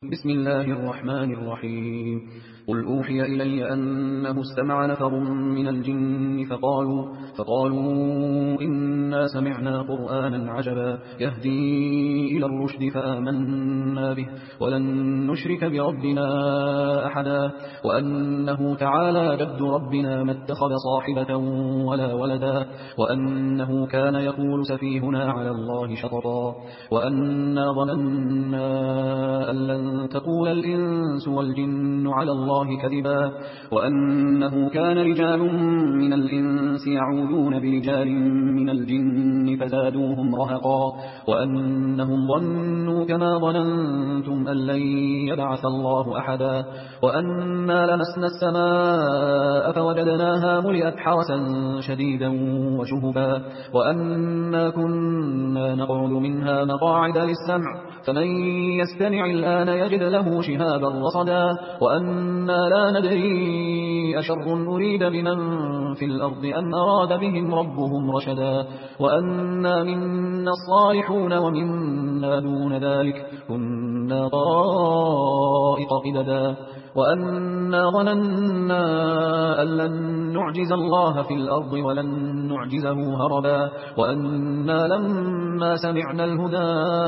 بسم الله الرحمن الرحيم. قل أوحي إلي أنه استمع نفر من الجن فقالوا إنا سمعنا قرآنا عجبا يهدي إلى الرشد فآمنا به ولن نشرك بربنا أحدا وأنه تعالى جد ربنا ما اتخذ صاحبة ولا ولدا وأنه كان يقول سفيهنا على الله شططا وأنا ظننا أن لن تقول الإنس والجن على الله كذبا وأنه كان رجال من الإنس يعوذون برجال من الجن فزادوهم رهقا وأنهم ظنوا كما ظننتم أن لن يبعث الله أحدا وأنا لمسنا السماء فوجدناها ملئت حرسا شديدا وشهبا وأنا كنا نقعد منها مقاعد للسمع فمن يستمع الآن يجد له شهابا رصدا وأنا لا ندري أشر أريد بمن في الأرض أم أراد بهم ربهم رشدا وأنا منا الصالحون ومنا دون ذلك كنا طرائق قددا وأنا ظننا أن لن نعجز الله في الأرض ولن نعجزه هربا وأنا لما سمعنا الهدى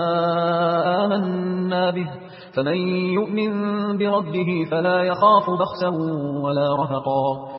آمنا به فمن يؤمن بربه فلا يخاف بخسا ولا رهقا